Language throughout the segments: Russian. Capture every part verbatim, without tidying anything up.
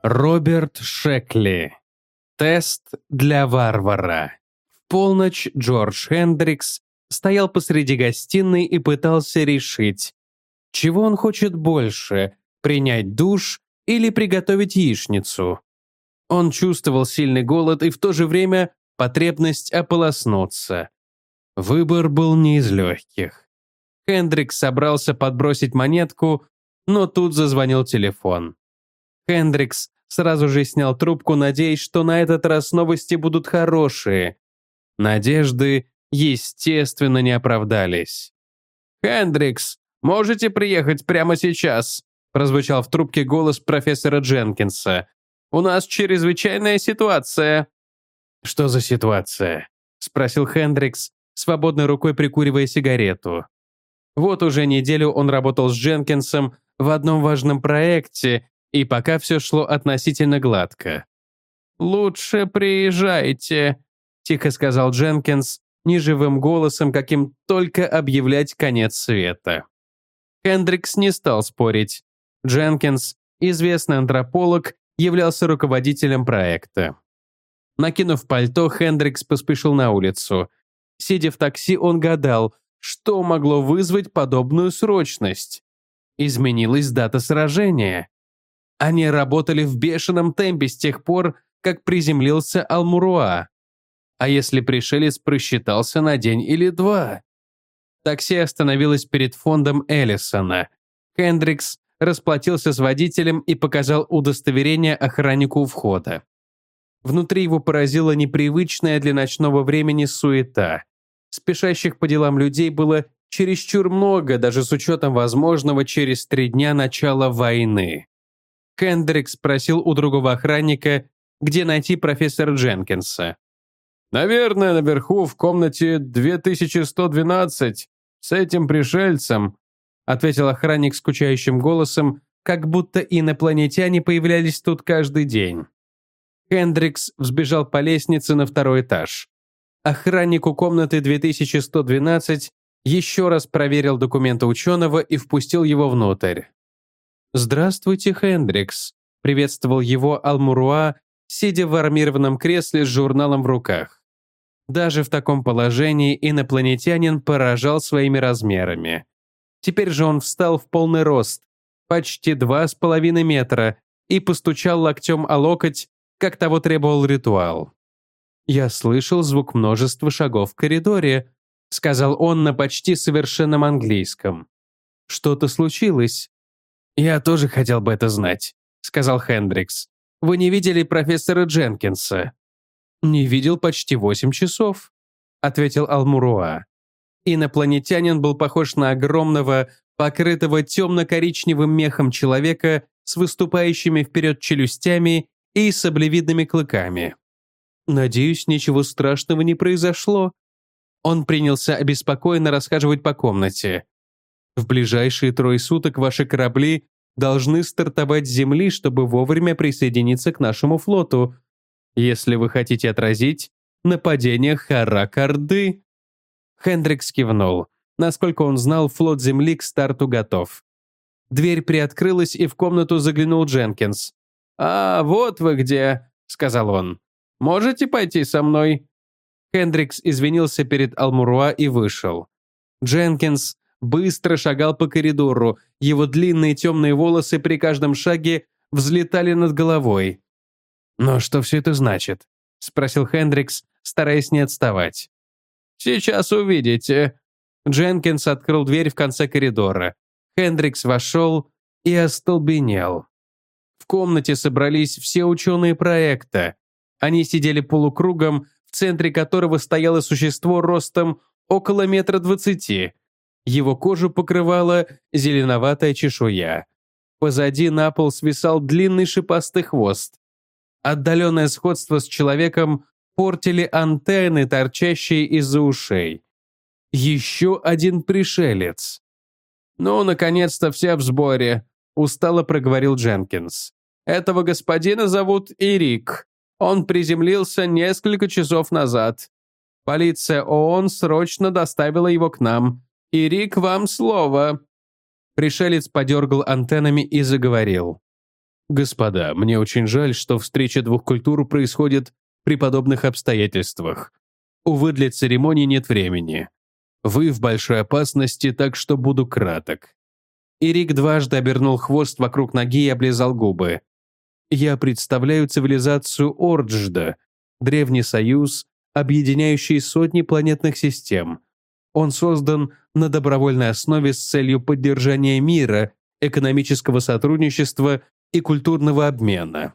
Роберт Шекли. Тест для варвара. В полночь Джордж Хендрикс стоял посреди гостиной и пытался решить, чего он хочет больше – принять душ или приготовить яичницу. Он чувствовал сильный голод и в то же время потребность ополоснуться. Выбор был не из легких. Хендрикс собрался подбросить монетку, но тут зазвонил телефон. Хендрикс сразу же снял трубку, надеясь, что на этот раз новости будут хорошие. Надежды, естественно, не оправдались. «Хендрикс, можете приехать прямо сейчас?» прозвучал в трубке голос профессора Дженкинса. «У нас чрезвычайная ситуация». «Что за ситуация?» спросил Хендрикс, свободной рукой прикуривая сигарету. Вот уже неделю он работал с Дженкинсом в одном важном проекте, и пока все шло относительно гладко. «Лучше приезжайте», — тихо сказал Дженкинс, неживым голосом, каким только объявлять конец света. Хендрикс не стал спорить. Дженкинс, известный антрополог, являлся руководителем проекта. Накинув пальто, Хендрикс поспешил на улицу. Сидя в такси, он гадал, что могло вызвать подобную срочность. Изменилась дата сражения. Они работали в бешеном темпе с тех пор, как приземлился Алмуруа. А если пришелец просчитался на день или два? Такси остановилось перед фондом Эллисона. Хендрикс расплатился с водителем и показал удостоверение охраннику у входа. Внутри его поразила непривычная для ночного времени суета. Спешащих по делам людей было чересчур много, даже с учетом возможного через три дня начала войны. Хендрикс спросил у другого охранника, где найти профессора Дженкинса. «Наверное, наверху, в комнате две тысячи сто двенадцать, с этим пришельцем», ответил охранник скучающим голосом, как будто инопланетяне появлялись тут каждый день. Хендрикс взбежал по лестнице на второй этаж. Охранник у комнаты две тысячи сто двенадцать еще раз проверил документы ученого и впустил его внутрь. «Здравствуйте, Хендрикс», — приветствовал его Алмуруа, сидя в армированном кресле с журналом в руках. Даже в таком положении инопланетянин поражал своими размерами. Теперь же он встал в полный рост, почти два с половиной метра, и постучал локтем о локоть, как того требовал ритуал. «Я слышал звук множества шагов в коридоре», — сказал он на почти совершенном английском. «Что-то случилось?» «Я тоже хотел бы это знать», — сказал Хендрикс. «Вы не видели профессора Дженкинса?» «Не видел почти восемь часов», — ответил Алмуруа. Инопланетянин был похож на огромного, покрытого темно-коричневым мехом человека с выступающими вперед челюстями и саблевидными клыками. «Надеюсь, ничего страшного не произошло». Он принялся обеспокоенно расхаживать по комнате. «В ближайшие трое суток ваши корабли должны стартовать с Земли, чтобы вовремя присоединиться к нашему флоту, если вы хотите отразить нападение Харак-Орды». Хендрикс кивнул. Насколько он знал, флот Земли к старту готов. Дверь приоткрылась, и в комнату заглянул Дженкинс. «А, вот вы где», — сказал он. «Можете пойти со мной?» Хендрикс извинился перед Алмуруа и вышел. Дженкинс быстро шагал по коридору, его длинные темные волосы при каждом шаге взлетали над головой. «Но что все это значит?» — спросил Хендрикс, стараясь не отставать. «Сейчас увидите». Дженкинс открыл дверь в конце коридора. Хендрикс вошел и остолбенел. В комнате собрались все ученые проекта. Они сидели полукругом, в центре которого стояло существо ростом около метра двадцати. Его кожу покрывала зеленоватая чешуя. Позади на пол свисал длинный шипастый хвост. Отдаленное сходство с человеком портили антенны, торчащие из-за ушей. Еще один пришелец. «Ну, наконец-то все в сборе», — устало проговорил Дженкинс. «Этого господина зовут Ирик. Он приземлился несколько часов назад. Полиция ООН срочно доставила его к нам. Ирик, вам слово». Пришелец подергал антеннами и заговорил. Господа, мне очень жаль, что встреча двух культур происходит при подобных обстоятельствах. Увы, для церемонии нет времени. Вы в большой опасности, так что буду краток». Ирик дважды обернул хвост вокруг ноги и облизал губы. «Я представляю цивилизацию Орджда, древний союз, объединяющий сотни планетных систем. Он создан на добровольной основе с целью поддержания мира, экономического сотрудничества и культурного обмена.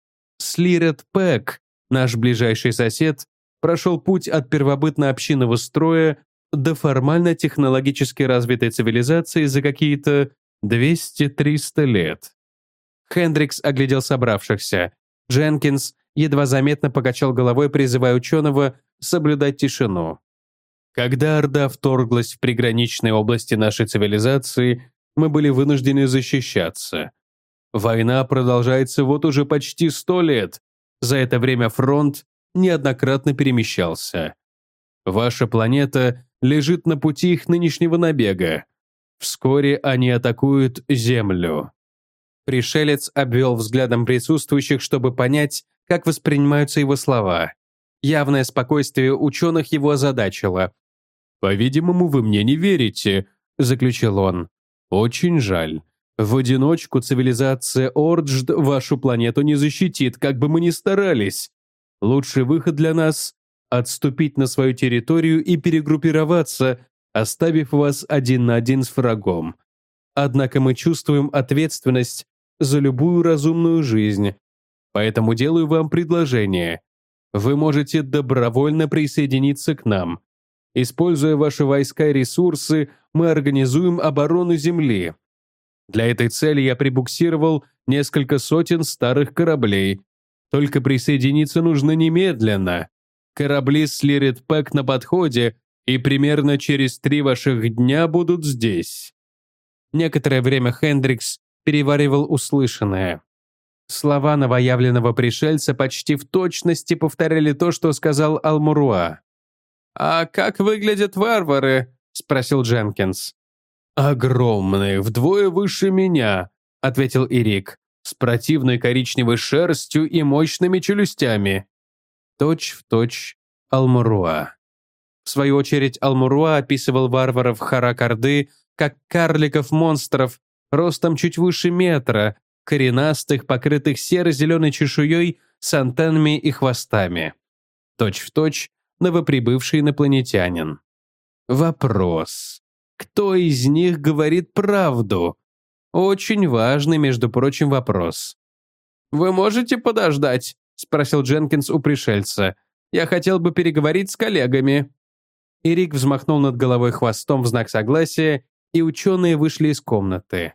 Слирет Пэк, наш ближайший сосед, прошел путь от первобытно-общинного строя до формально-технологически развитой цивилизации за какие-то двести-триста лет». Хендрикс оглядел собравшихся. Дженкинс едва заметно покачал головой, призывая ученого соблюдать тишину. «Когда Орда вторглась в приграничные области нашей цивилизации, мы были вынуждены защищаться. Война продолжается вот уже почти сто лет. За это время фронт неоднократно перемещался. Ваша планета лежит на пути их нынешнего набега. Вскоре они атакуют Землю». Пришелец обвел взглядом присутствующих, чтобы понять, как воспринимаются его слова. Явное спокойствие ученых его озадачило. «По-видимому, вы мне не верите», — заключил он. «Очень жаль. В одиночку цивилизация Орджд вашу планету не защитит, как бы мы ни старались. Лучший выход для нас — отступить на свою территорию и перегруппироваться, оставив вас один на один с врагом. Однако мы чувствуем ответственность за любую разумную жизнь, поэтому делаю вам предложение. Вы можете добровольно присоединиться к нам. Используя ваши войска и ресурсы, мы организуем оборону Земли. Для этой цели я прибуксировал несколько сотен старых кораблей. Только присоединиться нужно немедленно. Корабли Слирет Пэк на подходе, и примерно через три ваших дня будут здесь». Некоторое время Хендрикс переваривал услышанное. Слова новоявленного пришельца почти в точности повторяли то, что сказал Алмуруа. «А как выглядят варвары?» — спросил Дженкинс. «Огромные, вдвое выше меня», — ответил Ирик, «с противной коричневой шерстью и мощными челюстями». Точь в точь Алмуруа. В свою очередь Алмуруа описывал варваров Харак-Орды как карликов-монстров, ростом чуть выше метра, коренастых, покрытых серо-зеленой чешуей с антеннами и хвостами. Точь в точь новоприбывший инопланетянин. Вопрос. Кто из них говорит правду? Очень важный, между прочим, вопрос. «Вы можете подождать?» — спросил Дженкинс у пришельца. «Я хотел бы переговорить с коллегами». Ирик взмахнул над головой хвостом в знак согласия, и ученые вышли из комнаты.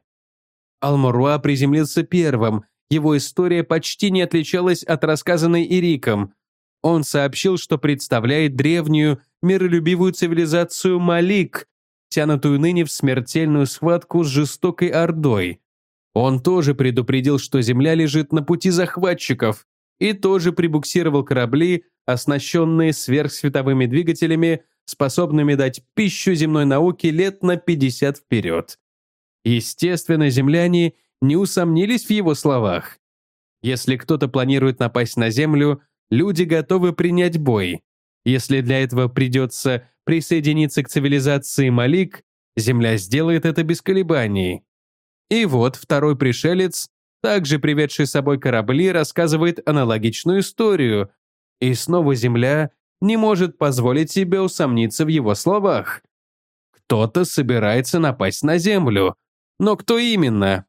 Алмуруа приземлился первым. Его история почти не отличалась от рассказанной Ириком. Он сообщил, что представляет древнюю, миролюбивую цивилизацию Малик, тянутую ныне в смертельную схватку с жестокой Ордой. Он тоже предупредил, что Земля лежит на пути захватчиков, и тоже прибуксировал корабли, оснащенные сверхсветовыми двигателями, способными дать пищу земной науке лет на пятьдесят вперед. Естественно, земляне не усомнились в его словах. Если кто-то планирует напасть на Землю, люди готовы принять бой. Если для этого придется присоединиться к цивилизации Малик, Земля сделает это без колебаний. И вот второй пришелец, также приведший с собой корабли, рассказывает аналогичную историю. И снова Земля не может позволить себе усомниться в его словах. Кто-то собирается напасть на Землю. Но кто именно?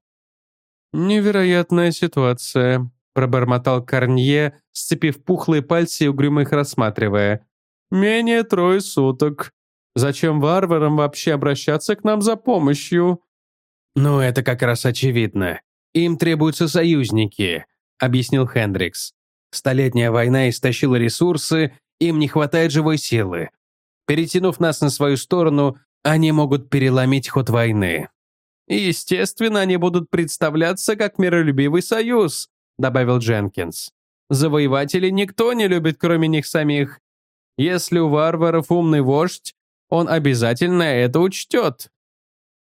«Невероятная ситуация», — пробормотал Корнье, сцепив пухлые пальцы и угрюмо их рассматривая. «Менее трое суток. Зачем варварам вообще обращаться к нам за помощью?» «Ну, это как раз очевидно. Им требуются союзники», — объяснил Хендрикс. «Столетняя война истощила ресурсы, им не хватает живой силы. Перетянув нас на свою сторону, они могут переломить ход войны». «И, естественно, они будут представляться как миролюбивый союз», — добавил Дженкинс. «Завоевателей никто не любит, кроме них самих. Если у варваров умный вождь, он обязательно это учтет».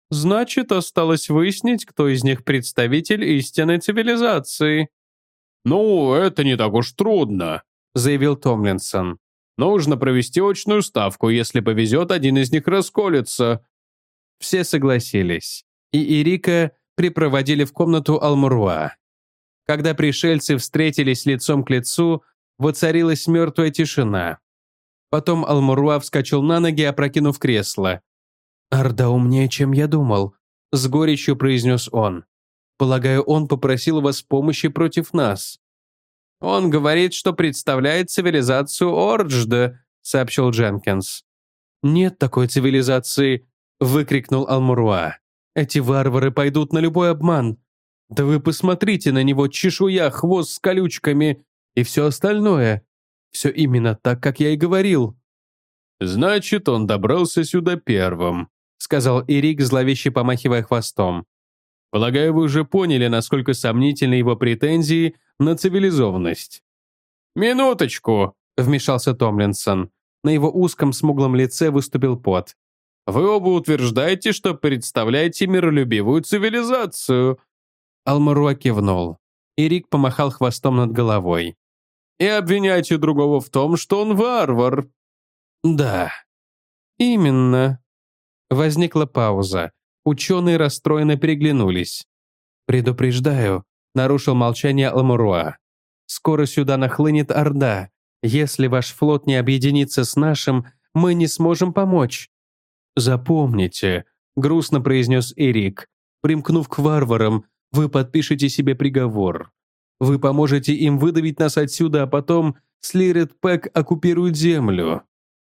Значит, осталось выяснить, кто из них представитель истинной цивилизации. «Ну, это не так уж трудно», — заявил Томлинсон. «Нужно провести очную ставку, если повезет, один из них расколется». Все согласились, и Ирика припроводили в комнату Алмуруа. Когда пришельцы встретились лицом к лицу, воцарилась мертвая тишина. Потом Алмуруа вскочил на ноги, опрокинув кресло. «Орда умнее, чем я думал», — с горечью произнес он. «Полагаю, он попросил вас помощи против нас». «Он говорит, что представляет цивилизацию Орджда», — сообщил Дженкинс. «Нет такой цивилизации», — выкрикнул Алмуруа. «Эти варвары пойдут на любой обман. Да вы посмотрите на него, чешуя, хвост с колючками и все остальное. Все именно так, как я и говорил». «Значит, он добрался сюда первым», — сказал Ирик, зловеще помахивая хвостом. «Полагаю, вы уже поняли, насколько сомнительны его претензии на цивилизованность». «Минуточку», — вмешался Томлинсон. На его узком смуглом лице выступил пот. «Вы оба утверждаете, что представляете миролюбивую цивилизацию». Алмуруа кивнул. Ирик помахал хвостом над головой. «И обвиняете другого в том, что он варвар». «Да». «Именно». Возникла пауза. Ученые расстроенно переглянулись. «Предупреждаю», — нарушил молчание Алмуруа. «Скоро сюда нахлынет Орда. Если ваш флот не объединится с нашим, мы не сможем помочь». «Запомните», — грустно произнес Эрик, «примкнув к варварам, вы подпишете себе приговор. Вы поможете им выдавить нас отсюда, а потом Слирет Пэк оккупирует землю».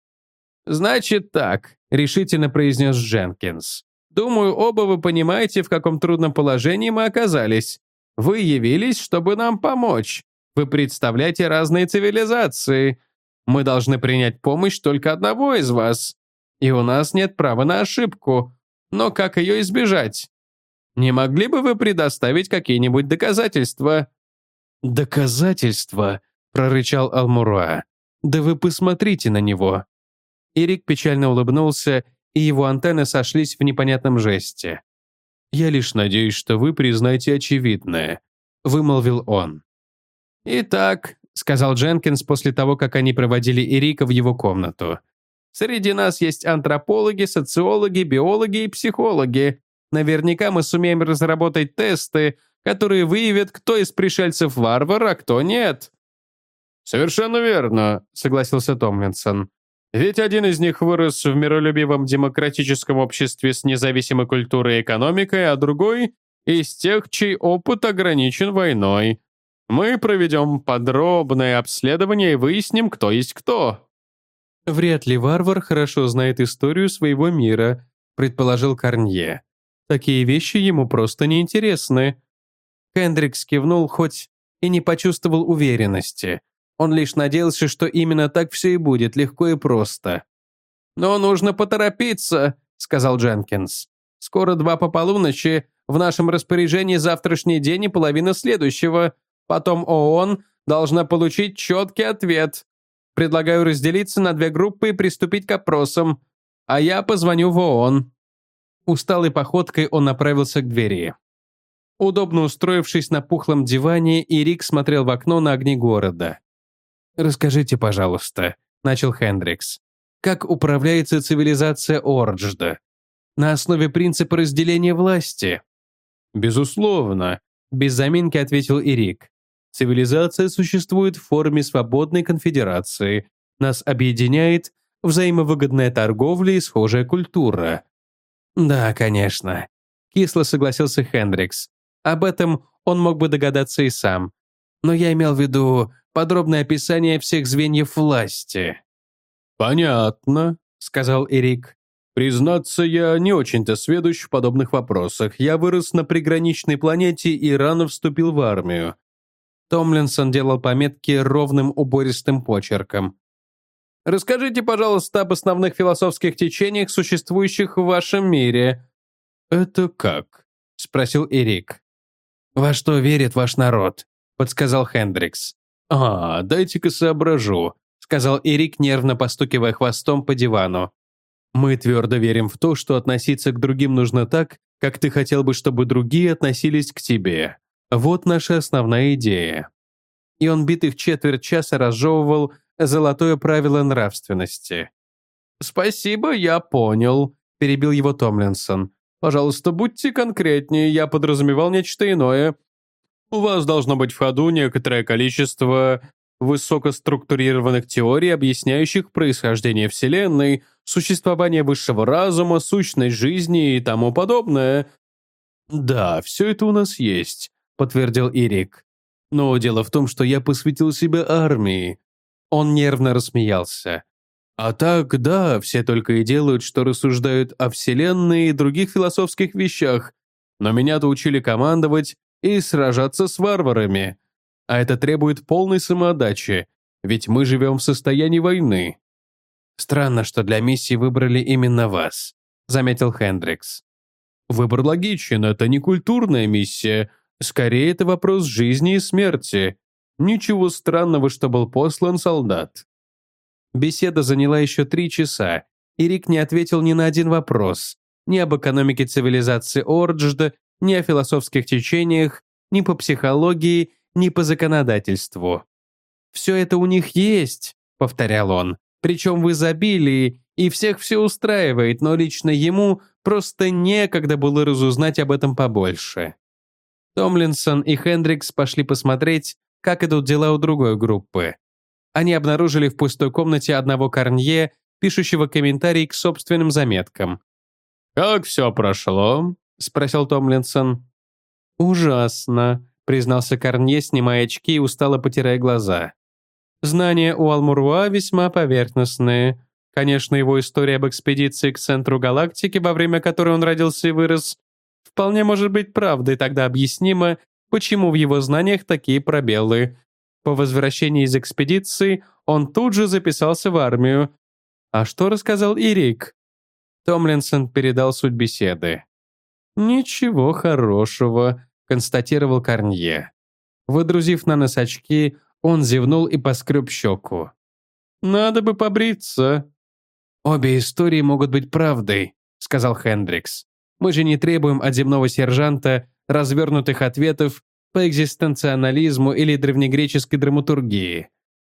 «Значит так», — решительно произнес Дженкинс. «Думаю, оба вы понимаете, в каком трудном положении мы оказались. Вы явились, чтобы нам помочь. Вы представляете разные цивилизации. Мы должны принять помощь только одного из вас. И у нас нет права на ошибку. Но как ее избежать? Не могли бы вы предоставить какие-нибудь доказательства?» «Доказательства?» — прорычал Алмуруа. «Да вы посмотрите на него». Ирик печально улыбнулся, и его антенны сошлись в непонятном жесте. «Я лишь надеюсь, что вы признаете очевидное», — вымолвил он. «Итак», — сказал Дженкинс после того, как они проводили Ирика в его комнату, «среди нас есть антропологи, социологи, биологи и психологи. Наверняка мы сумеем разработать тесты, которые выявят, кто из пришельцев варвар, а кто нет». «Совершенно верно», — согласился Томлинсон. «Ведь один из них вырос в миролюбивом демократическом обществе с независимой культурой и экономикой, а другой — из тех, чей опыт ограничен войной. Мы проведем подробное обследование и выясним, кто есть кто». «Вряд ли варвар хорошо знает историю своего мира», — предположил Корнье. «Такие вещи ему просто неинтересны». Хендрикс кивнул, хоть и не почувствовал уверенности. Он лишь надеялся, что именно так все и будет, легко и просто. «Но нужно поторопиться», — сказал Дженкинс. «Скоро два по полуночи, в нашем распоряжении завтрашний день и половина следующего. Потом ООН должна получить четкий ответ. Предлагаю разделиться на две группы и приступить к опросам. А я позвоню в ООН». Усталой походкой он направился к двери. Удобно устроившись на пухлом диване, Ирик смотрел в окно на огни города. «Расскажите, пожалуйста», — начал Хендрикс, «как управляется цивилизация Орджда? На основе принципа разделения власти?» «Безусловно», — без заминки ответил Ирик. «Цивилизация существует в форме свободной конфедерации. Нас объединяет взаимовыгодная торговля и схожая культура». «Да, конечно», — кисло согласился Хендрикс. «Об этом он мог бы догадаться и сам. Но я имел в виду подробное описание всех звеньев власти». «Понятно», — сказал Эрик. «Признаться, я не очень-то сведущ в подобных вопросах. Я вырос на приграничной планете и рано вступил в армию». Томлинсон делал пометки ровным убористым почерком. «Расскажите, пожалуйста, об основных философских течениях, существующих в вашем мире». «Это как?» — спросил Эрик. «Во что верит ваш народ?» — подсказал Хендрикс. «А, дайте-ка соображу», — сказал Эрик, нервно постукивая хвостом по дивану. Мы твердо верим в то, что относиться к другим нужно так, как ты хотел бы, чтобы другие относились к тебе. Вот наша основная идея». И он битых четверть часа разжевывал золотое правило нравственности. «Спасибо, я понял», — перебил его Томлинсон. «Пожалуйста, будьте конкретнее, я подразумевал нечто иное. У вас должно быть в ходу некоторое количество высокоструктурированных теорий, объясняющих происхождение Вселенной, существование высшего разума, сущность жизни и тому подобное». «Да, все это у нас есть», — подтвердил Ирик. «Но дело в том, что я посвятил себя армии». Он нервно рассмеялся. «А так, да, все только и делают, что рассуждают о Вселенной и других философских вещах, но меня-то учили командовать и сражаться с варварами. А это требует полной самоотдачи, ведь мы живем в состоянии войны». «Странно, что для миссии выбрали именно вас», — заметил Хендрикс. «Выбор логичен, это не культурная миссия. Скорее, это вопрос жизни и смерти. Ничего странного, что был послан солдат». Беседа заняла еще три часа, и Рик не ответил ни на один вопрос. Ни об экономике цивилизации Орджд, ни о философских течениях, ни по психологии, ни по законодательству. «Все это у них есть», — повторял он, «причем в изобилии, и всех все устраивает, но лично ему просто некогда было разузнать об этом побольше». Томлинсон и Хендрикс пошли посмотреть, как идут дела у другой группы. Они обнаружили в пустой комнате одного Корнье, пишущего комментарий к собственным заметкам. «Как все прошло?» — спросил Томлинсон. «Ужасно», — признался Корнье, снимая очки и устало потирая глаза. «Знания у Алмуруа весьма поверхностные. Конечно, его история об экспедиции к центру галактики, во время которой он родился и вырос, вполне может быть правдой, тогда объяснимо, почему в его знаниях такие пробелы. По возвращении из экспедиции он тут же записался в армию. А что рассказал Ирик?» Томлинсон передал суть беседы. «Ничего хорошего», — констатировал Корнье. Выдрузив на нос очки, он зевнул и поскреб щеку. «Надо бы побриться». «Обе истории могут быть правдой», — сказал Хендрикс. «Мы же не требуем от земного сержанта развернутых ответов по экзистенциализму или древнегреческой драматургии».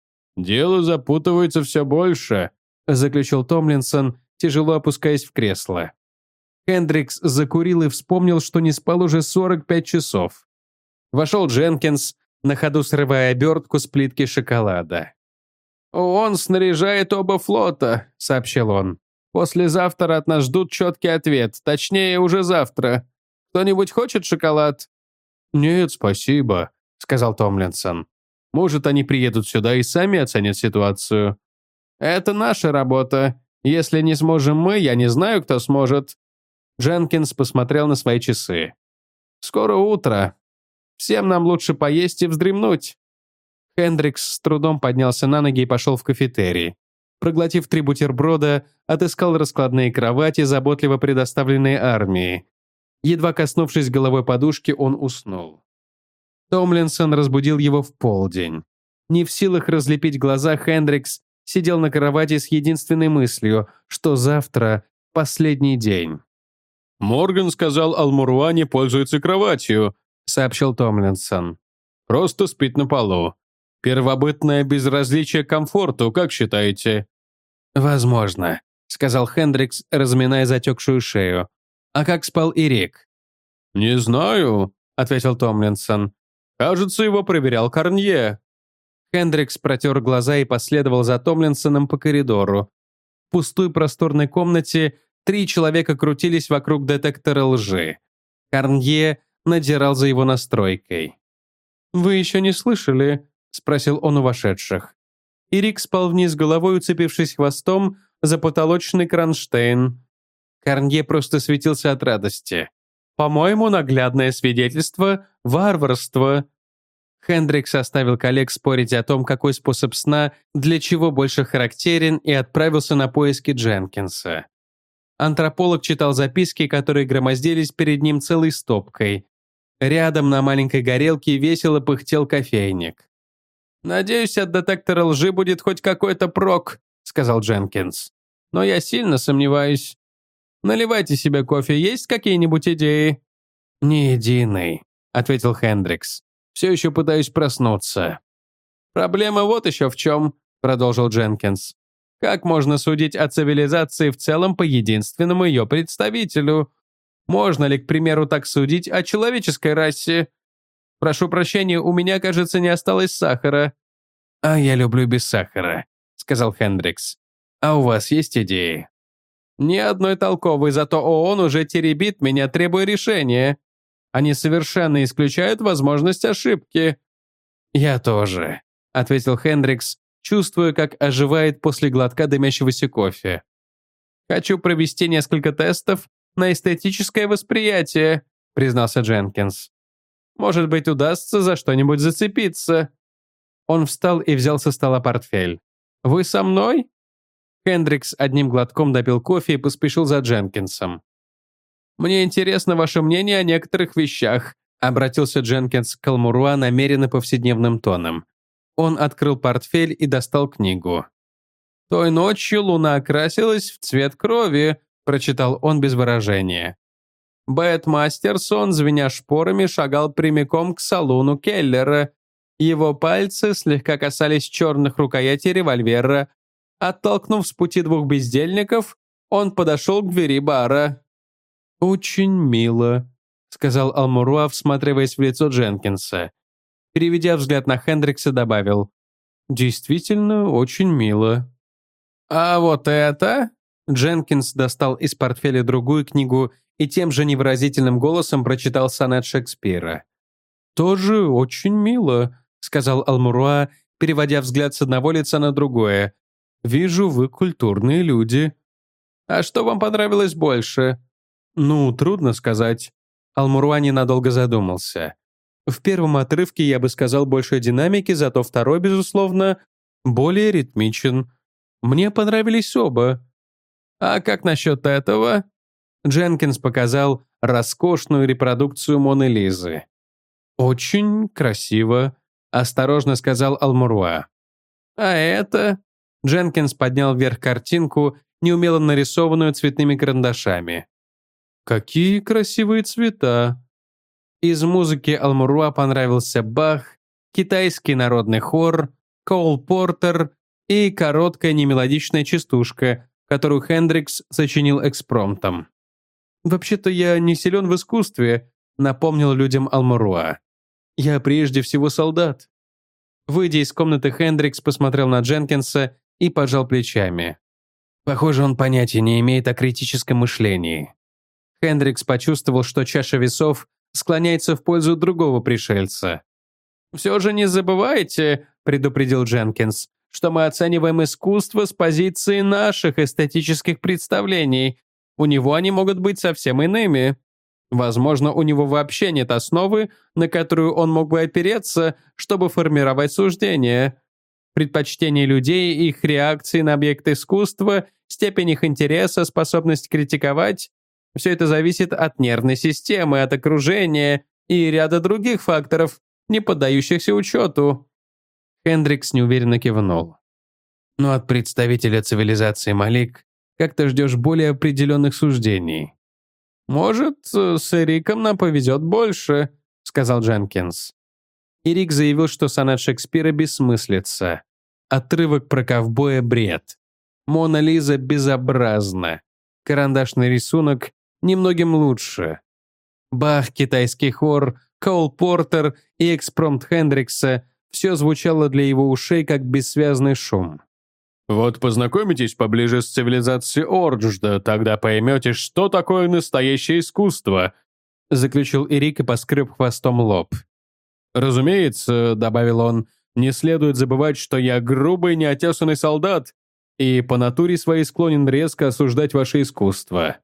«Дело запутывается все больше», — заключил Томлинсон, тяжело опускаясь в кресло. Хендрикс закурил и вспомнил, что не спал уже сорок пять часов. Вошел Дженкинс, на ходу срывая обертку с плитки шоколада. «Он снаряжает оба флота», — сообщил он. «Послезавтра от нас ждут четкий ответ, точнее, уже завтра. Кто-нибудь хочет шоколад?» «Нет, спасибо», — сказал Томлинсон. «Может, они приедут сюда и сами оценят ситуацию». «Это наша работа. Если не сможем мы, я не знаю, кто сможет». Дженкинс посмотрел на свои часы. «Скоро утро. Всем нам лучше поесть и вздремнуть». Хендрикс с трудом поднялся на ноги и пошел в кафетерий. Проглотив три бутерброда, отыскал раскладные кровати, заботливо предоставленные армией. Едва коснувшись головой подушки, он уснул. Томлинсон разбудил его в полдень. Не в силах разлепить глаза, Хендрикс сидел на кровати с единственной мыслью, что завтра последний день. «Морган сказал, Алмуруа не пользуется кроватью», — сообщил Томлинсон. «Просто спит на полу. Первобытное безразличие к комфорту, как считаете?» «Возможно», — сказал Хендрикс, разминая затекшую шею. «А как спал Ирик?» «Не знаю», — ответил Томлинсон. «Кажется, его проверял Корнье». Хендрикс протер глаза и последовал за Томлинсоном по коридору. В пустой просторной комнате три человека крутились вокруг детектора лжи. Корнье надзирал за его настройкой. «Вы еще не слышали?» — спросил он у вошедших. Ирик спал вниз головой, уцепившись хвостом за потолочный кронштейн. Корнье просто светился от радости. «По-моему, наглядное свидетельство варварства». Хендрикс оставил коллег спорить о том, какой способ сна для чего больше характерен, и отправился на поиски Дженкинса. Антрополог читал записки, которые громоздились перед ним целой стопкой. Рядом на маленькой горелке весело пыхтел кофейник. «Надеюсь, от детектора лжи будет хоть какой-то прок», — сказал Дженкинс. но я сильно сомневаюсь. Наливайте себе кофе, есть какие-нибудь идеи?» «Ни единой», — ответил Хендрикс. «Все еще пытаюсь проснуться». «Проблема вот еще в чем», — продолжил Дженкинс. «Как можно судить о цивилизации в целом по единственному ее представителю? Можно ли, к примеру, так судить о человеческой расе? Прошу прощения, у меня, кажется, не осталось сахара». «А я люблю без сахара», — сказал Хендрикс. «А у вас есть идеи?» «Ни одной толковой, зато ООН уже теребит меня, требуя решения. Они совершенно исключают возможность ошибки». «Я тоже», — ответил Хендрикс, чувствуя, как оживает после глотка дымящегося кофе. «Хочу провести несколько тестов на эстетическое восприятие», — признался Дженкинс. «Может быть, удастся за что-нибудь зацепиться». Он встал и взял со стола портфель. «Вы со мной?» Хендрикс одним глотком допил кофе и поспешил за Дженкинсом. «Мне интересно ваше мнение о некоторых вещах», обратился Дженкинс к Алмуруа намеренно повседневным тоном. Он открыл портфель и достал книгу. «Той ночью луна окрасилась в цвет крови», прочитал он без выражения. Бэт Мастерсон, звеня шпорами, шагал прямиком к салуну Келлера. Его пальцы слегка касались черных рукоятей револьвера. Оттолкнув с пути двух бездельников, он подошел к двери бара. «Очень мило», — сказал Алмуруа, всматриваясь в лицо Дженкинса. Переведя взгляд на Хендрикса, добавил: «Действительно, очень мило». «А вот это?» Дженкинс достал из портфеля другую книгу и тем же невыразительным голосом прочитал сонет Шекспира. «Тоже очень мило», — сказал Алмуруа, переводя взгляд с одного лица на другое. «Вижу, вы культурные люди». «А что вам понравилось больше?» «Ну, трудно сказать». Алмуруа ненадолго задумался. В первом отрывке я бы сказал больше динамики, зато второй, безусловно, более ритмичен. Мне понравились оба. «А как насчет этого?» Дженкинс показал роскошную репродукцию Моны Лизы. «Очень красиво», — осторожно сказал Алмуруа. «А это?» Дженкинс поднял вверх картинку, неумело нарисованную цветными карандашами. «Какие красивые цвета!» Из музыки Алмуруа понравился Бах, китайский народный хор, Коул Портер и короткая немелодичная частушка, которую Хендрикс сочинил экспромтом. «Вообще-то я не силен в искусстве», — напомнил людям Алмуруа. «Я прежде всего солдат». Выйдя из комнаты, Хендрикс посмотрел на Дженкинса и пожал плечами. Похоже, он понятия не имеет о критическом мышлении. Хендрикс почувствовал, что чаша весов склоняется в пользу другого пришельца. «Все же не забывайте», — предупредил Дженкинс, «что мы оцениваем искусство с позиции наших эстетических представлений. У него они могут быть совсем иными. Возможно, у него вообще нет основы, на которую он мог бы опереться, чтобы формировать суждения. Предпочтения людей, их реакции на объект искусства, степень их интереса, способность критиковать — все это зависит от нервной системы, от окружения и ряда других факторов, не поддающихся учету». Хендрикс неуверенно кивнул. «Но от представителя цивилизации Малик как ты ждешь более определенных суждений». «Может, с Эриком нам повезет больше», — сказал Дженкинс. Эрик заявил, что сонет Шекспира бессмыслица. Отрывок про ковбоя — бред. Мона Лиза безобразна. Карандашный рисунок немногим лучше. Бах, китайский хор, Коул Портер и экспромт Хендрикса — все звучало для его ушей как бессвязный шум. «Вот познакомитесь поближе с цивилизацией Орджда, тогда поймете, что такое настоящее искусство», заключил Эрик и поскреб хвостом лоб. «Разумеется», — добавил он, «не следует забывать, что я грубый, неотесанный солдат и по натуре своей склонен резко осуждать ваше искусство».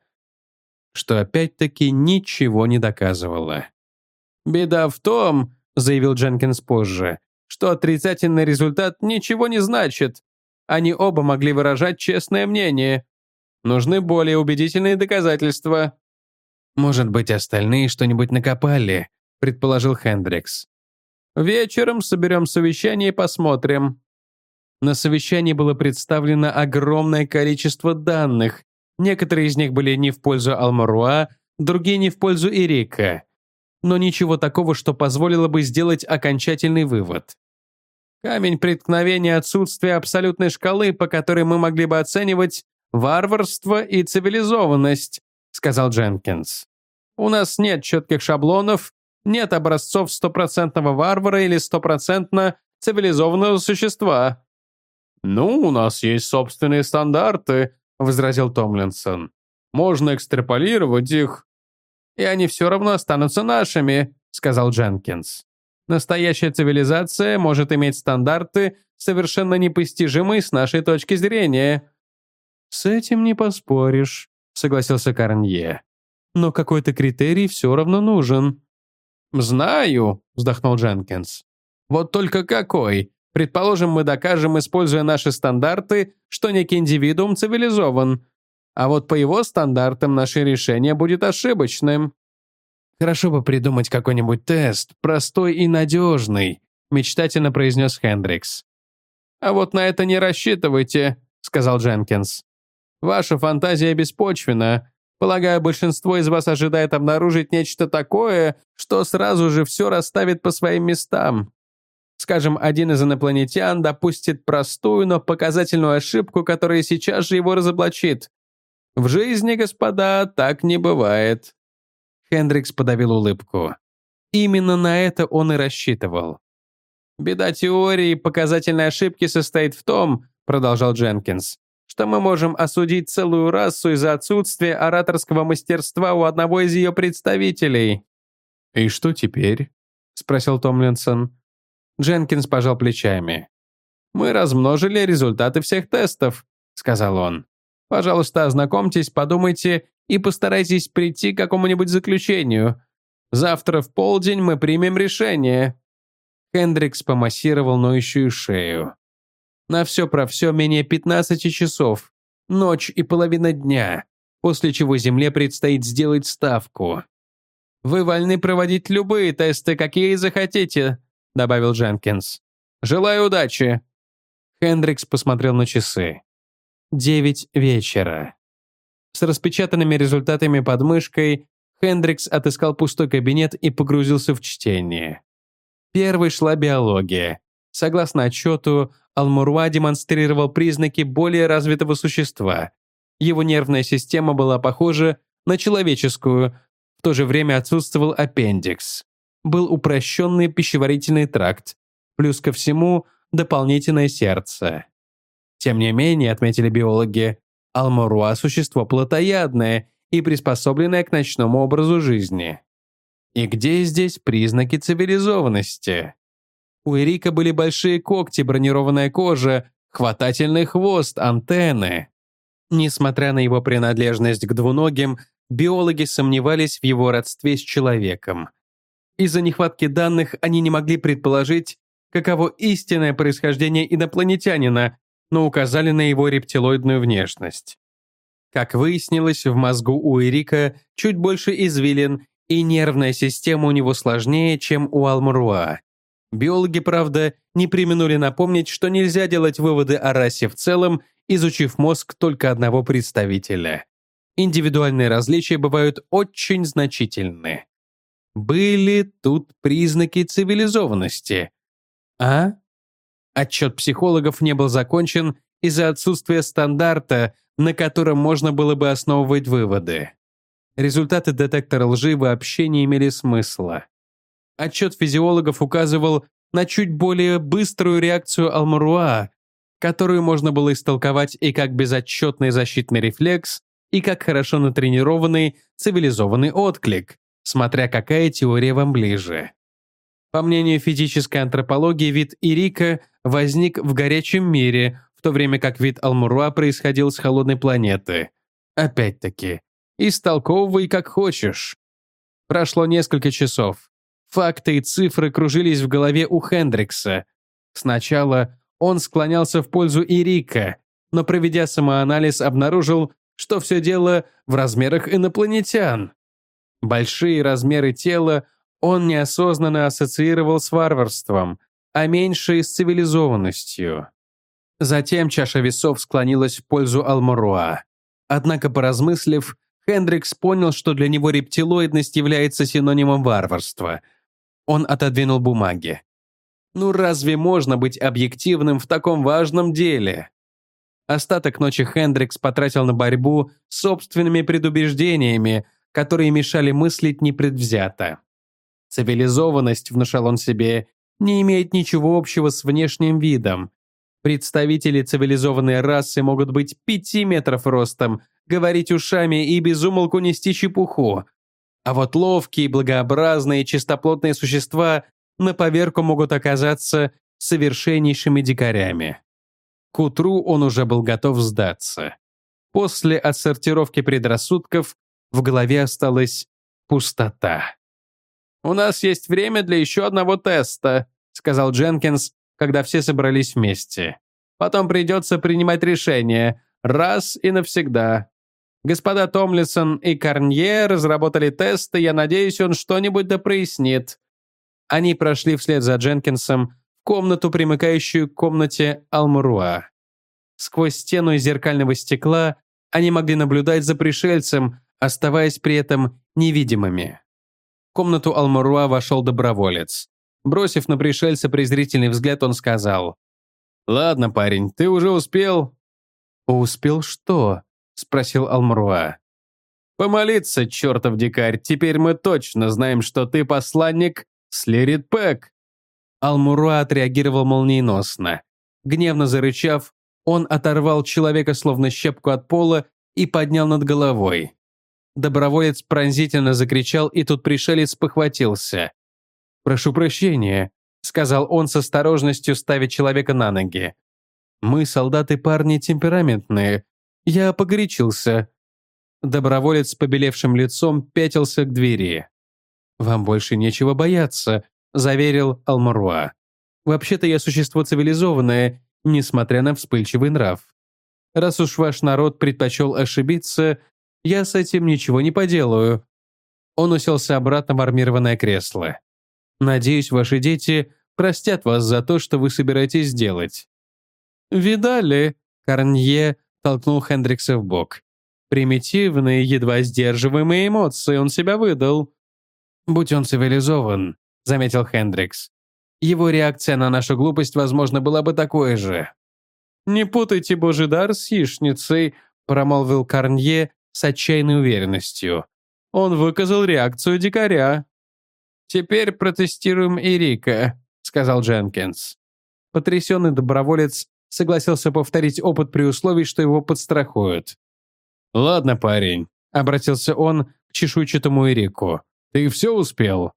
Что опять-таки ничего не доказывало. «Беда в том», — заявил Дженкинс позже, «что отрицательный результат ничего не значит. Они оба могли выражать честное мнение. Нужны более убедительные доказательства». «Может быть, остальные что-нибудь накопали», — предположил Хендрикс. «Вечером соберем совещание и посмотрим». На совещании было представлено огромное количество данных. Некоторые из них были не в пользу Алмаруа, другие не в пользу Ирика. Но ничего такого, что позволило бы сделать окончательный вывод. Камень преткновения отсутствия абсолютной шкалы, по которой мы могли бы оценивать варварство и цивилизованность, сказал Дженкинс. У нас нет четких шаблонов, нет образцов стопроцентного варвара или стопроцентно цивилизованного существа. «Ну, у нас есть собственные стандарты», — возразил Томлинсон. «Можно экстраполировать их». «И они все равно останутся нашими», — сказал Дженкинс. «Настоящая цивилизация может иметь стандарты, совершенно непостижимые с нашей точки зрения». «С этим не поспоришь», — согласился Карнье. «Но какой-то критерий все равно нужен». «Знаю», — вздохнул Дженкинс. «Вот только какой? Предположим, мы докажем, используя наши стандарты, что некий индивидуум цивилизован. А вот по его стандартам наше решение будет ошибочным». «Хорошо бы придумать какой-нибудь тест, простой и надежный», мечтательно произнес Хендрикс. «А вот на это не рассчитывайте», — сказал Дженкинс. «Ваша фантазия беспочвенна. Полагаю, большинство из вас ожидает обнаружить нечто такое, что сразу же все расставит по своим местам. Скажем, один из инопланетян допустит простую, но показательную ошибку, которая сейчас же его разоблачит. В жизни, господа, так не бывает». Хендрикс подавил улыбку. Именно на это он и рассчитывал. «Беда теории показательной ошибки состоит в том, — продолжал Дженкинс, — что мы можем осудить целую расу из-за отсутствия ораторского мастерства у одного из ее представителей». «И что теперь?» — спросил Томлинсон. Дженкинс пожал плечами. «Мы размножили результаты всех тестов», — сказал он. «Пожалуйста, ознакомьтесь, подумайте и постарайтесь прийти к какому-нибудь заключению. Завтра в полдень мы примем решение». Хендрикс помассировал ноющую шею. «На все про все менее пятнадцати часов. Ночь и половина дня, после чего Земле предстоит сделать ставку. Вы вольны проводить любые тесты, какие захотите», — добавил Дженкинс. «Желаю удачи». Хендрикс посмотрел на часы. Девять вечера. С распечатанными результатами под мышкой Хендрикс отыскал пустой кабинет и погрузился в чтение. Первой шла биология. Согласно отчету, Алмаруа демонстрировал признаки более развитого существа. Его нервная система была похожа на человеческую, в то же время отсутствовал аппендикс. Был упрощенный пищеварительный тракт, плюс ко всему дополнительное сердце. Тем не менее, отметили биологи, Алмаруа – существо плотоядное и приспособленное к ночному образу жизни. И где здесь признаки цивилизованности? У Ирика были большие когти, бронированная кожа, хватательный хвост, антенны. Несмотря на его принадлежность к двуногим, биологи сомневались в его родстве с человеком. Из-за нехватки данных они не могли предположить, каково истинное происхождение инопланетянина, но указали на его рептилоидную внешность. Как выяснилось, в мозгу у Ирика чуть больше извилин, и нервная система у него сложнее, чем у Алмаруа. Биологи, правда, не преминули напомнить, что нельзя делать выводы о расе в целом, изучив мозг только одного представителя. Индивидуальные различия бывают очень значительны. Были тут признаки цивилизованности. А? Отчет психологов не был закончен из-за отсутствия стандарта, на котором можно было бы основывать выводы. Результаты детектора лжи вообще не имели смысла. Отчет физиологов указывал на чуть более быструю реакцию Алмаруа, которую можно было истолковать и как безотчетный защитный рефлекс, и как хорошо натренированный цивилизованный отклик, смотря какая теория вам ближе. По мнению физической антропологии, вид Ирика возник в горячем мире, в то время как вид Алмаруа происходил с холодной планеты. Опять-таки, истолковывай как хочешь. Прошло несколько часов. Факты и цифры кружились в голове у Хендрикса. Сначала он склонялся в пользу Ирика, но, проведя самоанализ, обнаружил, что все дело в размерах инопланетян. Большие размеры тела он неосознанно ассоциировал с варварством, а меньшие с цивилизованностью. Затем чаша весов склонилась в пользу Алмаруа. Однако, поразмыслив, Хендрикс понял, что для него рептилоидность является синонимом варварства. Он отодвинул бумаги. Ну разве можно быть объективным в таком важном деле? Остаток ночи Хендрикс потратил на борьбу с собственными предубеждениями, которые мешали мыслить непредвзято. Цивилизованность, внушал он себе, не имеет ничего общего с внешним видом. Представители цивилизованной расы могут быть пяти метров ростом, говорить ушами и без умолку нести чепуху. А вот ловкие, благообразные, чистоплотные существа на поверку могут оказаться совершеннейшими дикарями. К утру он уже был готов сдаться. После отсортировки предрассудков в голове осталась пустота. «У нас есть время для еще одного теста», — сказал Дженкинс, когда все собрались вместе. «Потом придется принимать решение, раз и навсегда. Господа Томлинсон и Карнье разработали тест, и я надеюсь, он что-нибудь да прояснит». Они прошли вслед за Дженкинсом в комнату, примыкающую к комнате Алмаруа. Сквозь стену из зеркального стекла они могли наблюдать за пришельцем, оставаясь при этом невидимыми. В комнату Алмаруа вошел доброволец. Бросив на пришельца презрительный взгляд, он сказал: «Ладно, парень, ты уже успел?» «Успел что?» — спросил Алмаруа. «Помолиться, чертов дикарь, теперь мы точно знаем, что ты посланник Слирит Пэк». Алмаруа отреагировал молниеносно. Гневно зарычав, он оторвал человека словно щепку от пола и поднял над головой. Доброволец пронзительно закричал, и тут пришелец похватился. «Прошу прощения», — сказал он с осторожностью, ставя человека на ноги. «Мы, солдаты, парни темпераментные. Я погорячился». Доброволец с побелевшим лицом пятился к двери. «Вам больше нечего бояться», — заверил Алмаруа. «Вообще-то я существо цивилизованное, несмотря на вспыльчивый нрав. Раз уж ваш народ предпочел ошибиться, я с этим ничего не поделаю». Он уселся обратно в армированное кресло. «Надеюсь, ваши дети простят вас за то, что вы собираетесь сделать». «Видали?» — Карнье толкнул Хендрикса в бок. «Примитивные, едва сдерживаемые эмоции он себя выдал». «Будь он цивилизован», — заметил Хендрикс. «Его реакция на нашу глупость, возможно, была бы такой же». «Не путайте божий дар с яичницей», — промолвил Карнье с отчаянной уверенностью. «Он выказал реакцию дикаря». «Теперь протестируем Эрика», — сказал Дженкинс. Потрясенный доброволец согласился повторить опыт при условии, что его подстрахуют. «Ладно, парень», — обратился он к чешуйчатому Эрику. «Ты все успел?»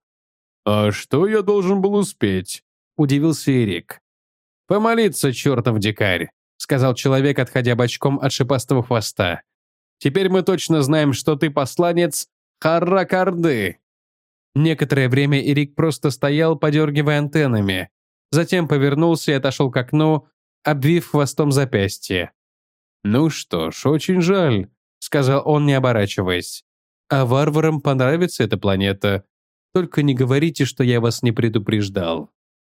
«А что я должен был успеть?» — удивился Эрик. «Помолиться, чертов дикарь», — сказал человек, отходя бочком от шипастого хвоста. «Теперь мы точно знаем, что ты посланец Харракарды». Некоторое время Эрик просто стоял, подергивая антеннами. Затем повернулся и отошел к окну, обвив хвостом запястье. «Ну что ж, очень жаль», — сказал он, не оборачиваясь. «А варварам понравится эта планета. Только не говорите, что я вас не предупреждал».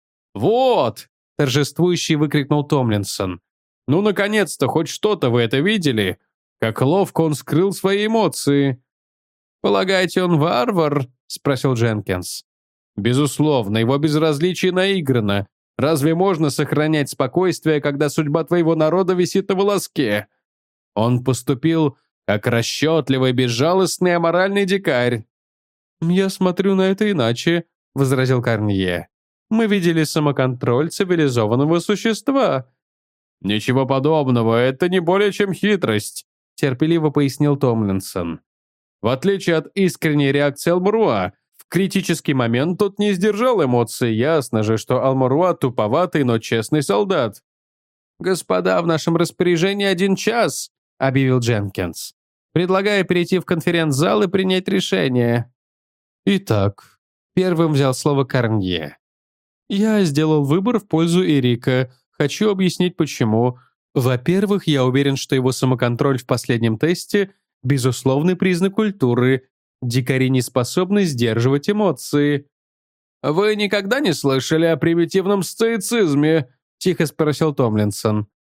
«Вот!» — торжествующий выкрикнул Томлинсон. «Ну, наконец-то, хоть что-то вы это видели? Как ловко он скрыл свои эмоции». «Полагаете, он варвар?» — спросил Дженкинс. «Безусловно, его безразличие наиграно. Разве можно сохранять спокойствие, когда судьба твоего народа висит на волоске? Он поступил как расчетливый, безжалостный, аморальный дикарь». «Я смотрю на это иначе», — возразил Карнье. «Мы видели самоконтроль цивилизованного существа». «Ничего подобного, это не более чем хитрость», — терпеливо пояснил Томлинсон. «В отличие от искренней реакции Алмаруа, в критический момент тот не сдержал эмоций. Ясно же, что Алмаруа туповатый, но честный солдат». «Господа, в нашем распоряжении один час», — объявил Дженкинс. «Предлагаю перейти в конференц-зал и принять решение». «Итак», — первым взял слово Карнье. «Я сделал выбор в пользу Эрика. Хочу объяснить, почему. Во-первых, я уверен, что его самоконтроль в последнем тесте — безусловный признак культуры. Дикари не способны сдерживать эмоции». «Вы никогда не слышали о примитивном стоицизме?» — тихо спросил Томлинсон.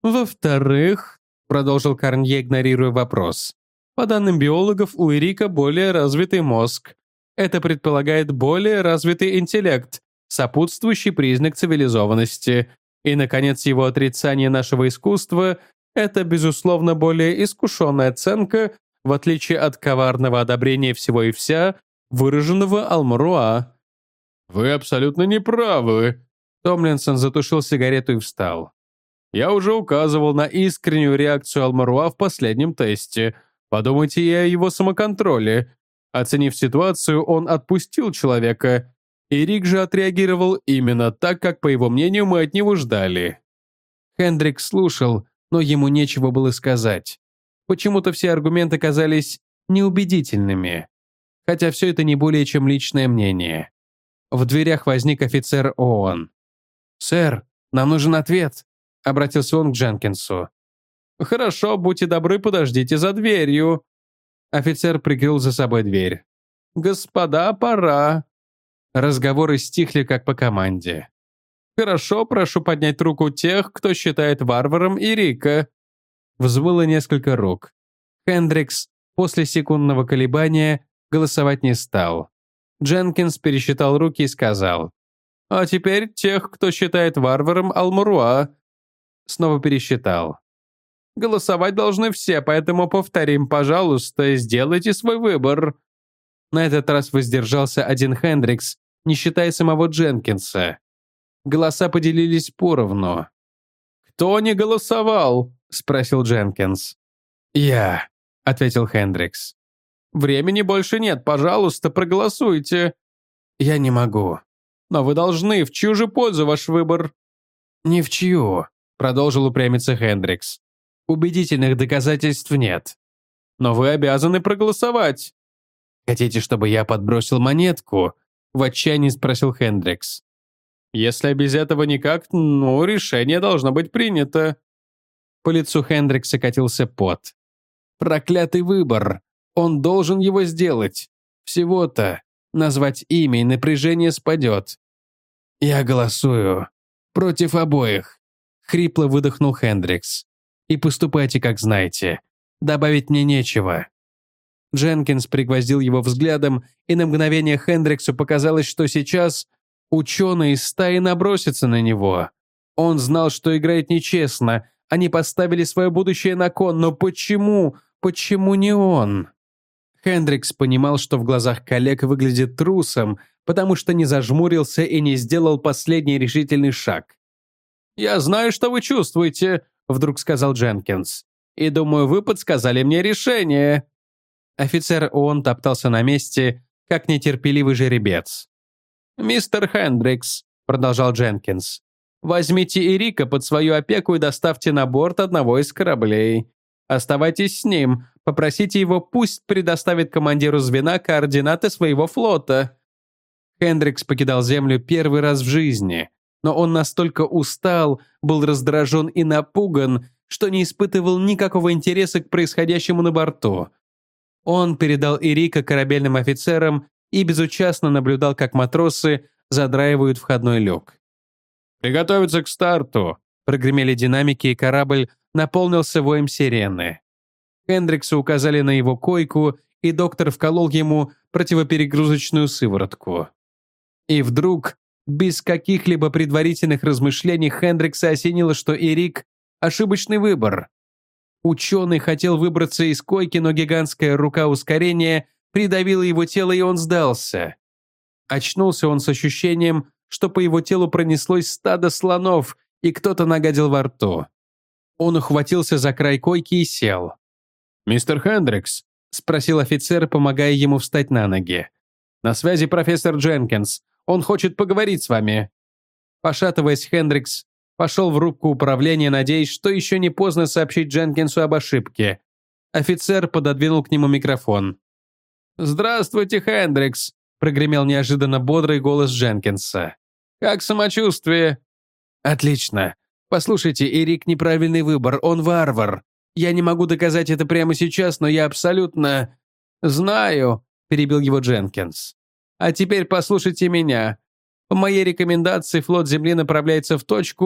«Во-вторых», — продолжил Карнье, игнорируя вопрос, «по данным биологов, у Эрика более развитый мозг. Это предполагает более развитый интеллект, сопутствующий признак цивилизованности. И, наконец, его отрицание нашего искусства — это, безусловно, более искушенная оценка, в отличие от коварного одобрения всего и вся, выраженного Алмаруа». «Вы абсолютно не правы». Томлинсон затушил сигарету и встал. «Я уже указывал на искреннюю реакцию Алмаруа в последнем тесте. Подумайте и о его самоконтроле. Оценив ситуацию, он отпустил человека. И Рик же отреагировал именно так, как, по его мнению, мы от него ждали». Хендрикс слушал, но ему нечего было сказать. Почему-то все аргументы казались неубедительными. Хотя все это не более чем личное мнение. В дверях возник офицер ООН. «Сэр, нам нужен ответ», — обратился он к Дженкинсу. «Хорошо, будьте добры, подождите за дверью». Офицер прикрыл за собой дверь. «Господа, пора». Разговоры стихли, как по команде. «Хорошо, прошу поднять руку тех, кто считает варваром Эрика». Взвыло несколько рук. Хендрикс после секундного колебания голосовать не стал. Дженкинс пересчитал руки и сказал: «А теперь тех, кто считает варваром Алмаруа». Снова пересчитал. «Голосовать должны все, поэтому повторим, пожалуйста, сделайте свой выбор». На этот раз воздержался один Хендрикс, не считая самого Дженкинса. Голоса поделились поровну. «Кто не голосовал?» — спросил Дженкинс. «Я», — ответил Хендрикс. «Времени больше нет, пожалуйста, проголосуйте». «Я не могу». «Но вы должны, в чью же пользу ваш выбор?» «Ни в чью», — продолжил упрямиться Хендрикс. «Убедительных доказательств нет». «Но вы обязаны проголосовать». «Хотите, чтобы я подбросил монетку?» — в отчаянии спросил Хендрикс. «Если без этого никак, ну, решение должно быть принято». По лицу Хендрикса катился пот. «Проклятый выбор! Он должен его сделать! Всего-то назвать имя, и напряжение спадет». «Я голосую против обоих», — хрипло выдохнул Хендрикс. «И поступайте, как знаете. Добавить мне нечего». Дженкинс пригвоздил его взглядом, и на мгновение Хендриксу показалось, что сейчас ученые из стаи набросятся на него. Он знал, что играет нечестно, они поставили свое будущее на кон, но почему, почему не он? Хендрикс понимал, что в глазах коллег выглядит трусом, потому что не зажмурился и не сделал последний решительный шаг. «Я знаю, что вы чувствуете», — вдруг сказал Дженкинс. «И думаю, вы подсказали мне решение». Офицер ООН топтался на месте, как нетерпеливый жеребец. «Мистер Хендрикс», — продолжал Дженкинс, «возьмите Эрика под свою опеку и доставьте на борт одного из кораблей. Оставайтесь с ним, попросите его, пусть предоставит командиру звена координаты своего флота». Хендрикс покидал Землю первый раз в жизни, но он настолько устал, был раздражен и напуган, что не испытывал никакого интереса к происходящему на борту. Он передал Эрика корабельным офицерам и безучастно наблюдал, как матросы задраивают входной люк. «Приготовиться к старту!» — прогремели динамики, и корабль наполнился воем сирены. Хендриксу указали на его койку, и доктор вколол ему противоперегрузочную сыворотку. И вдруг, без каких-либо предварительных размышлений, Хендрикса осенило, что Эрик — ошибочный выбор. Ученый хотел выбраться из койки, но гигантская рука ускорения придавила его тело, и он сдался. Очнулся он с ощущением, что по его телу пронеслось стадо слонов, и кто-то нагадил во рту. Он ухватился за край койки и сел. «Мистер Хендрикс?» — спросил офицер, помогая ему встать на ноги. «На связи профессор Дженкинс. Он хочет поговорить с вами». Пошатываясь, Хендрикс пошел в рубку управления, надеясь, что еще не поздно сообщить Дженкинсу об ошибке. Офицер пододвинул к нему микрофон. «Здравствуйте, Хендрикс», — прогремел неожиданно бодрый голос Дженкинса. «Как самочувствие?» «Отлично. Послушайте, Эрик неправильный выбор, он варвар. Я не могу доказать это прямо сейчас, но я абсолютно...» «Знаю», — перебил его Дженкинс. «А теперь послушайте меня. По моей рекомендации флот Земли направляется в точку,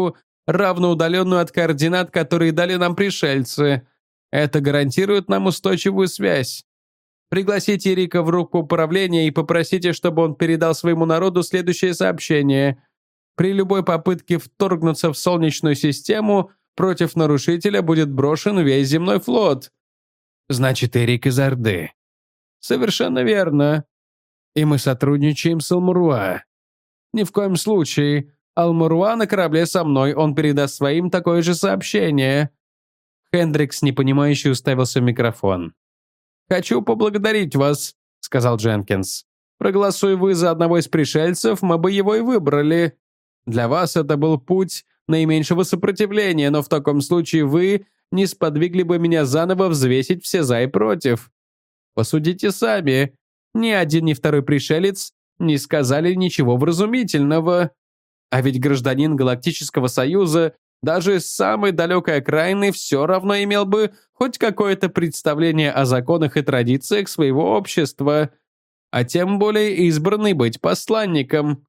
равноудаленную от координат, которые дали нам пришельцы. Это гарантирует нам устойчивую связь. Пригласите Рика в рубку управления и попросите, чтобы он передал своему народу следующее сообщение. При любой попытке вторгнуться в Солнечную систему против нарушителя будет брошен весь земной флот». «Значит, Эрик из Орды». «Совершенно верно. И мы сотрудничаем с Алмуруа». «Ни в коем случае. Алмуруа на корабле со мной, он передаст своим такое же сообщение». Хендрикс непонимающе уставился в микрофон. «Хочу поблагодарить вас», — сказал Дженкинс. «Проголосуй вы за одного из пришельцев, мы бы его и выбрали. Для вас это был путь наименьшего сопротивления, но в таком случае вы не сподвигли бы меня заново взвесить все за и против. Посудите сами. Ни один, ни второй пришелец не сказали ничего вразумительного. А ведь гражданин Галактического Союза даже с самой далекой окраины все равно имел бы хоть какое-то представление о законах и традициях своего общества, а тем более избранный быть посланником.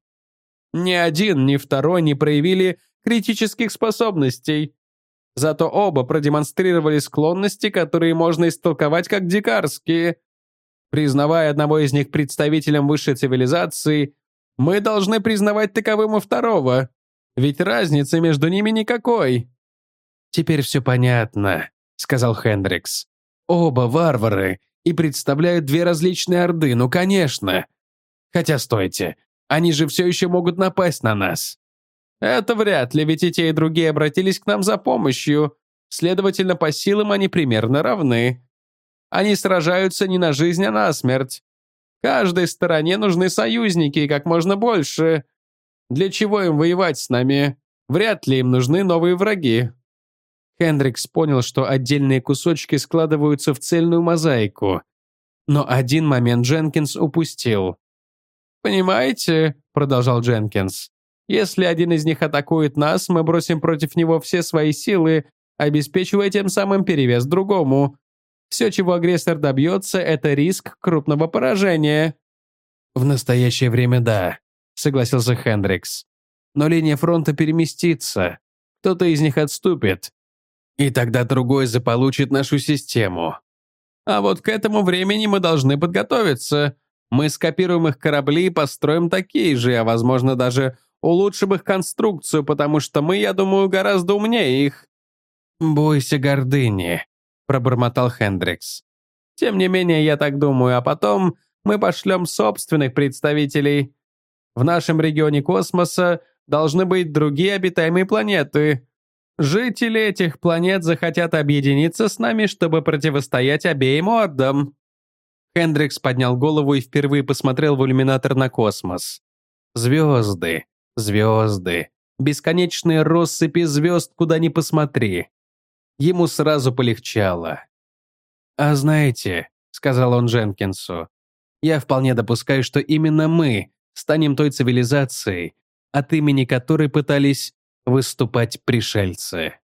Ни один, ни второй не проявили критических способностей. Зато оба продемонстрировали склонности, которые можно истолковать как дикарские. Признавая одного из них представителем высшей цивилизации, мы должны признавать таковым и второго. Ведь разницы между ними никакой». «Теперь все понятно», — сказал Хендрикс. «Оба варвары и представляют две различные орды, ну конечно. Хотя стойте, они же все еще могут напасть на нас». «Это вряд ли, ведь и те, и другие обратились к нам за помощью. Следовательно, по силам они примерно равны. Они сражаются не на жизнь, а на смерть. Каждой стороне нужны союзники, и как можно больше. Для чего им воевать с нами? Вряд ли им нужны новые враги». Хендрикс понял, что отдельные кусочки складываются в цельную мозаику. Но один момент Дженкинс упустил. «Понимаете», — продолжал Дженкинс, «если один из них атакует нас, мы бросим против него все свои силы, обеспечивая тем самым перевес другому. Все, чего агрессор добьется, это риск крупного поражения». «В настоящее время да», — согласился Хендрикс. «Но линия фронта переместится. Кто-то из них отступит. И тогда другой заполучит нашу систему. А вот к этому времени мы должны подготовиться. Мы скопируем их корабли и построим такие же, а возможно даже улучшим их конструкцию, потому что мы, я думаю, гораздо умнее их». «Бойся гордыни», — пробормотал Хендрикс. «Тем не менее, я так думаю, а потом мы пошлем собственных представителей. В нашем регионе космоса должны быть другие обитаемые планеты. Жители этих планет захотят объединиться с нами, чтобы противостоять обеим ордам». Хендрикс поднял голову и впервые посмотрел в иллюминатор на космос. Звезды, звезды, бесконечные россыпи звезд, куда ни посмотри. Ему сразу полегчало. «А знаете», — сказал он Дженкинсу, «я вполне допускаю, что именно мы станем той цивилизацией, от имени которой пытались выступать пришельцы».